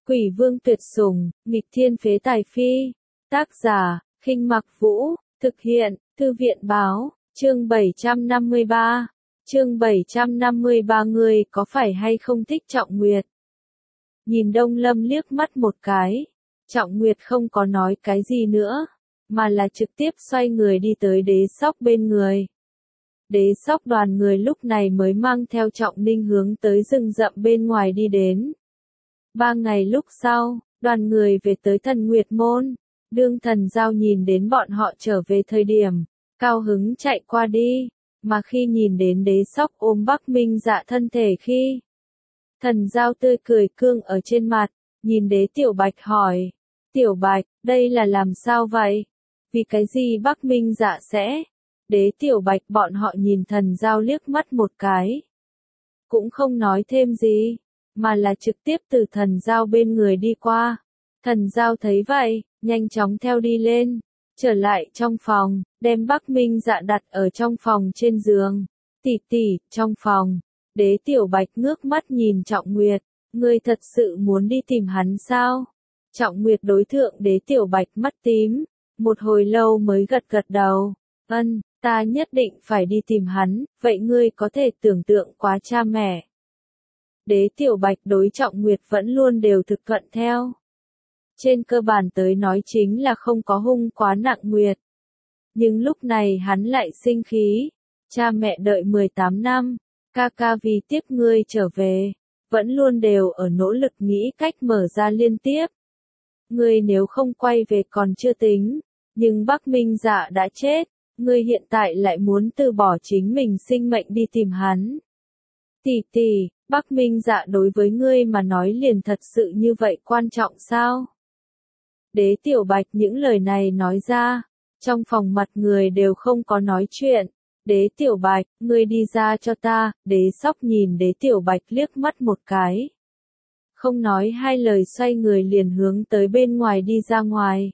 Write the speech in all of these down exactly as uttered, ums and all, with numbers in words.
Quỷ vương tuyệt sủng, nghịch thiên phế tài phi. Tác giả, Khinh Mặc Vũ, thực hiện, Thư viện báo, chương bảy trăm năm mươi ba. Chương bảy trăm năm mươi ba người có phải hay không thích Trọng Nguyệt? Nhìn Đông Lâm liếc mắt một cái, Trọng Nguyệt không có nói cái gì nữa, mà là trực tiếp xoay người đi tới Đế Sóc bên người. Đế Sóc đoàn người lúc này mới mang theo Trọng Ninh hướng tới rừng rậm bên ngoài đi đến. Ba ngày lúc sau, đoàn người về tới Thần Nguyệt Môn. Đương Thần Giao nhìn đến bọn họ trở về thời điểm, cao hứng chạy qua đi, mà khi nhìn đến Đế Sóc ôm Bắc Minh Dạ thân thể khi, Thần Giao tươi cười cương ở trên mặt, nhìn Đế Tiểu Bạch hỏi, Tiểu Bạch, đây là làm sao vậy? Vì cái gì Bắc Minh Dạ sẽ? Đế Tiểu Bạch bọn họ nhìn Thần Giao liếc mắt một cái, cũng không nói thêm gì, mà là trực tiếp từ Thần Giao bên người đi qua. Thần Giao thấy vậy, nhanh chóng theo đi lên, trở lại trong phòng, đem Bắc Minh Dạ đặt ở trong phòng trên giường. Tỷ tỷ, trong phòng, Đế Tiểu Bạch ngước mắt nhìn Trọng Nguyệt, ngươi thật sự muốn đi tìm hắn sao? Trọng Nguyệt đối thượng Đế Tiểu Bạch mắt tím, một hồi lâu mới gật gật đầu, ân, ta nhất định phải đi tìm hắn, vậy ngươi có thể tưởng tượng quá cha mẹ. Đế Tiểu Bạch đối Trọng Nguyệt vẫn luôn đều thực thuận theo. Trên cơ bản tới nói chính là không có hung quá nặng Nguyệt. Nhưng lúc này hắn lại sinh khí. Cha mẹ đợi mười tám năm, ca ca vì tiếp ngươi trở về, vẫn luôn đều ở nỗ lực nghĩ cách mở ra liên tiếp. Ngươi nếu không quay về còn chưa tính, nhưng Bắc Minh Dạ đã chết, ngươi hiện tại lại muốn từ bỏ chính mình sinh mệnh đi tìm hắn. Tỷ tỷ, Bắc Minh Dạ đối với ngươi mà nói liền thật sự như vậy quan trọng sao? Đế Tiểu Bạch những lời này nói ra, trong phòng mặt người đều không có nói chuyện. Đế Tiểu Bạch, ngươi đi ra cho ta. Đế Sóc nhìn Đế Tiểu Bạch liếc mắt một cái, không nói hai lời xoay người liền hướng tới bên ngoài đi ra ngoài.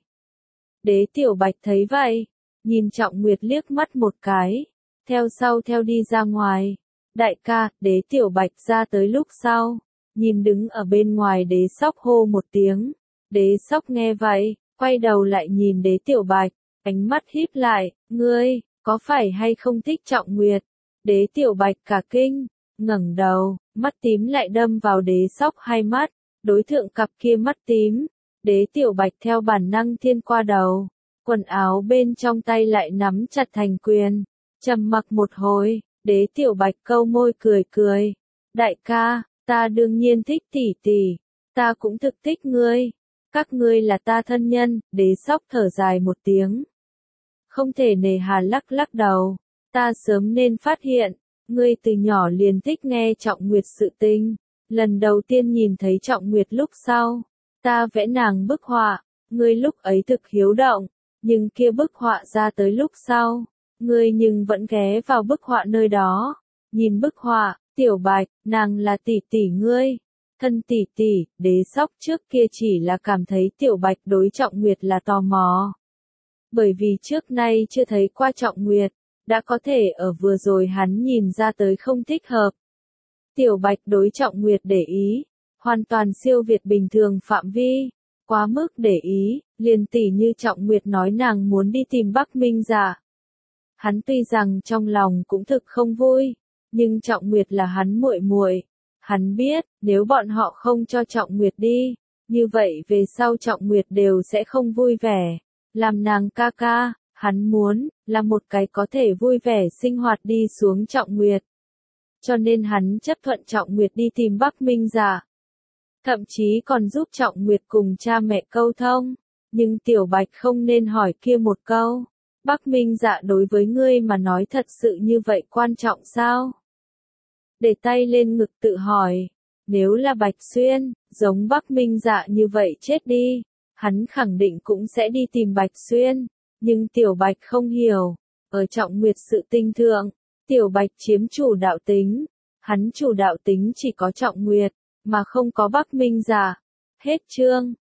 Đế Tiểu Bạch thấy vậy, nhìn Trọng Nguyệt liếc mắt một cái, theo sau theo đi ra ngoài. Đại ca, Đế Tiểu Bạch ra tới lúc sau, nhìn đứng ở bên ngoài Đế Sóc hô một tiếng. Đế Sóc nghe vậy, quay đầu lại nhìn Đế Tiểu Bạch, ánh mắt híp lại, ngươi, có phải hay không thích Trọng Nguyệt? Đế Tiểu Bạch cả kinh, ngẩng đầu, mắt tím lại đâm vào Đế Sóc hai mắt, đối thượng cặp kia mắt tím. Đế Tiểu Bạch theo bản năng thiên qua đầu, quần áo bên trong tay lại nắm chặt thành quyền, trầm mặc một hồi. Đế Tiểu Bạch câu môi cười cười, đại ca, ta đương nhiên thích tỷ tỷ, ta cũng thực thích ngươi, các ngươi là ta thân nhân. Đế Sóc thở dài một tiếng, không thể nề hà lắc lắc đầu, ta sớm nên phát hiện, ngươi từ nhỏ liền thích nghe Trọng Nguyệt sự tình, lần đầu tiên nhìn thấy Trọng Nguyệt lúc sau, ta vẽ nàng bức họa, ngươi lúc ấy thực hiếu động, nhưng kia bức họa ra tới lúc sau, ngươi nhưng vẫn ghé vào bức họa nơi đó, nhìn bức họa, Tiểu Bạch, nàng là tỷ tỷ ngươi, thân tỷ tỷ. Đế Sóc trước kia chỉ là cảm thấy Tiểu Bạch đối Trọng Nguyệt là tò mò. Bởi vì trước nay chưa thấy qua Trọng Nguyệt, đã có thể ở vừa rồi hắn nhìn ra tới không thích hợp. Tiểu Bạch đối Trọng Nguyệt để ý, hoàn toàn siêu việt bình thường phạm vi, quá mức để ý, liền tỉ như Trọng Nguyệt nói nàng muốn đi tìm Bắc Minh Dạ. Hắn tuy rằng trong lòng cũng thực không vui, nhưng Trọng Nguyệt là hắn muội muội, hắn biết, nếu bọn họ không cho Trọng Nguyệt đi, như vậy về sau Trọng Nguyệt đều sẽ không vui vẻ. Làm nàng ca ca, hắn muốn, là một cái có thể vui vẻ sinh hoạt đi xuống Trọng Nguyệt. Cho nên hắn chấp thuận Trọng Nguyệt đi tìm Bắc Minh Dạ. Thậm chí còn giúp Trọng Nguyệt cùng cha mẹ câu thông. Nhưng Tiểu Bạch không nên hỏi kia một câu. Bắc Minh Dạ đối với ngươi mà nói thật sự như vậy quan trọng sao? Để tay lên ngực tự hỏi. Nếu là Bạch Xuyên, giống Bắc Minh Dạ như vậy chết đi, hắn khẳng định cũng sẽ đi tìm Bạch Xuyên. Nhưng Tiểu Bạch không hiểu. Ở Trọng Nguyệt sự tinh thượng, Tiểu Bạch chiếm chủ đạo tính. Hắn chủ đạo tính chỉ có Trọng Nguyệt, mà không có Bắc Minh Dạ. Hết chương.